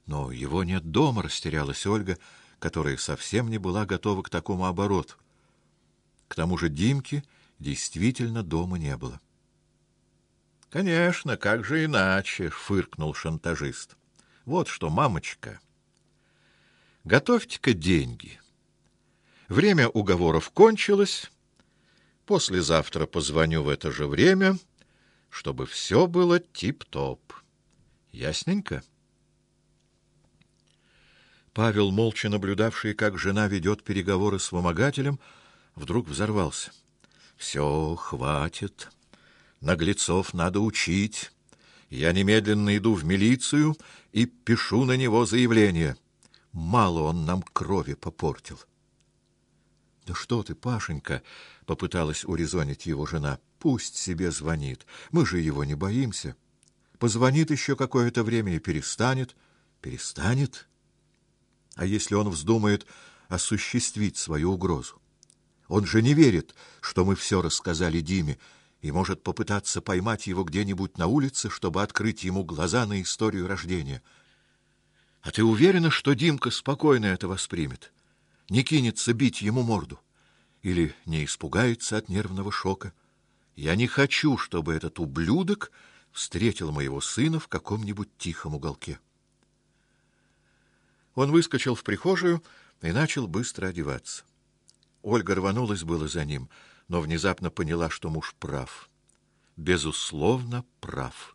Но его нет дома, растерялась Ольга, которая совсем не была готова к такому обороту. К тому же Димки действительно дома не было. «Конечно, как же иначе?» — фыркнул шантажист. «Вот что, мамочка, готовьте-ка деньги. Время уговоров кончилось. Послезавтра позвоню в это же время, чтобы все было тип-топ. Ясненько?» Павел, молча наблюдавший, как жена ведет переговоры с вымогателем, вдруг взорвался. «Все, хватит. Наглецов надо учить. Я немедленно иду в милицию и пишу на него заявление. Мало он нам крови попортил». «Да что ты, Пашенька!» — попыталась урезонить его жена. «Пусть себе звонит. Мы же его не боимся. Позвонит еще какое-то время и перестанет». «Перестанет? А если он вздумает осуществить свою угрозу? Он же не верит, что мы все рассказали Диме, и может попытаться поймать его где-нибудь на улице, чтобы открыть ему глаза на историю рождения. А ты уверена, что Димка спокойно это воспримет? Не кинется бить ему морду? Или не испугается от нервного шока? Я не хочу, чтобы этот ублюдок встретил моего сына в каком-нибудь тихом уголке». Он выскочил в прихожую и начал быстро одеваться. Ольга рванулась было за ним, но внезапно поняла, что муж прав. Безусловно, прав.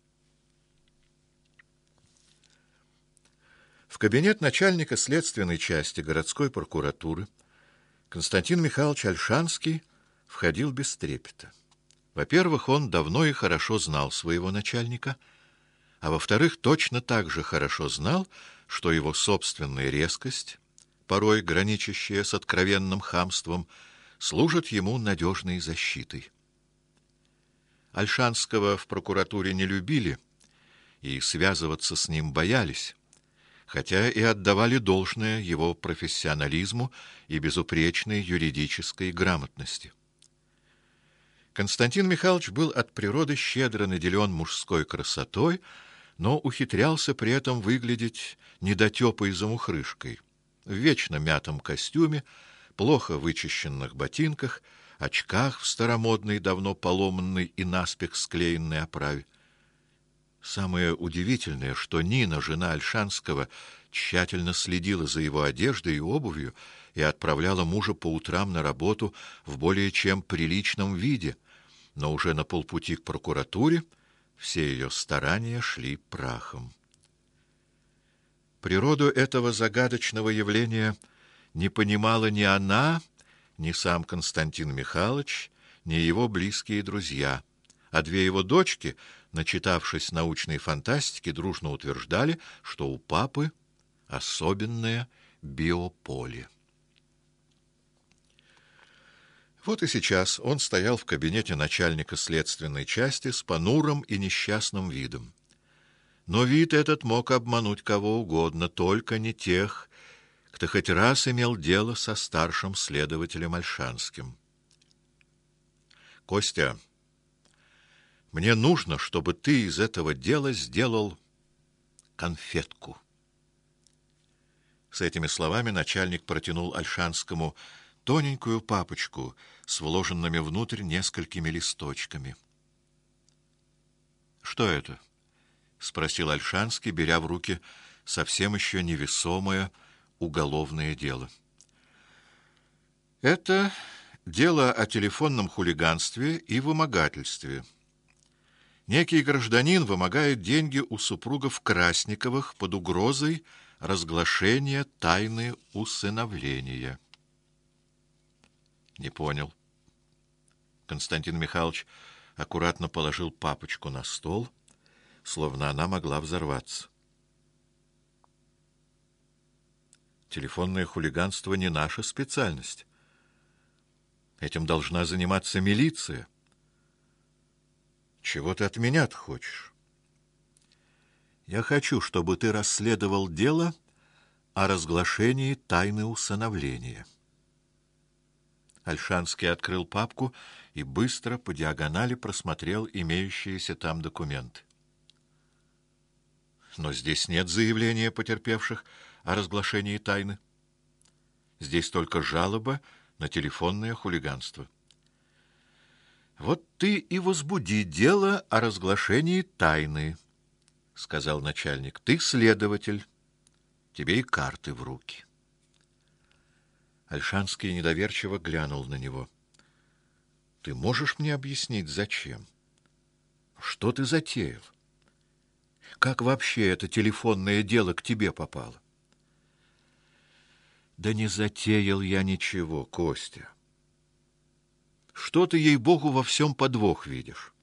В кабинет начальника следственной части городской прокуратуры Константин Михайлович Ольшанский входил без трепета. Во-первых, он давно и хорошо знал своего начальника, а во-вторых, точно так же хорошо знал, что его собственная резкость, порой граничащая с откровенным хамством, служит ему надежной защитой. Ольшанского в прокуратуре не любили и связываться с ним боялись, хотя и отдавали должное его профессионализму и безупречной юридической грамотности. Константин Михайлович был от природы щедро наделен мужской красотой, но ухитрялся при этом выглядеть недотепой замухрышкой, в вечно мятом костюме, плохо вычищенных ботинках, очках в старомодной, давно поломанной и наспех склеенной оправе. Самое удивительное, что Нина, жена Ольшанского, тщательно следила за его одеждой и обувью и отправляла мужа по утрам на работу в более чем приличном виде, но уже на полпути к прокуратуре все ее старания шли прахом. Природу этого загадочного явления не понимала ни она, ни сам Константин Михайлович, ни его близкие друзья, а две его дочки, начитавшись научной фантастики, дружно утверждали, что у папы особенное биополе. Вот и сейчас он стоял в кабинете начальника следственной части с понурым и несчастным видом. Но вид этот мог обмануть кого угодно, только не тех, кто хоть раз имел дело со старшим следователем Ольшанским. «Костя, мне нужно, чтобы ты из этого дела сделал конфетку». С этими словами начальник протянул Ольшанскому тоненькую папочку с вложенными внутрь несколькими листочками. «Что это?» — спросил Ольшанский, беря в руки совсем еще невесомое уголовное дело. «Это дело о телефонном хулиганстве и вымогательстве. Некий гражданин вымогает деньги у супругов Красниковых под угрозой разглашения тайны усыновления». «Не понял». Константин Михайлович аккуратно положил папочку на стол, словно она могла взорваться. «Телефонное хулиганство не наша специальность. Этим должна заниматься милиция. Чего ты от меня-то хочешь?» «Я хочу, чтобы ты расследовал дело о разглашении тайны усыновления». Ольшанский открыл папку и быстро по диагонали просмотрел имеющиеся там документы. Но здесь нет заявления потерпевших о разглашении тайны. Здесь только жалоба на телефонное хулиганство. Вот ты и возбуди дело о разглашении тайны, сказал начальник. Ты следователь. Тебе и карты в руки. Ольшанский недоверчиво глянул на него. Ты можешь мне объяснить, зачем? Что ты затеял? Как вообще это телефонное дело к тебе попало? Да не затеял я ничего, Костя. Что ты, ей-богу, во всем подвох видишь?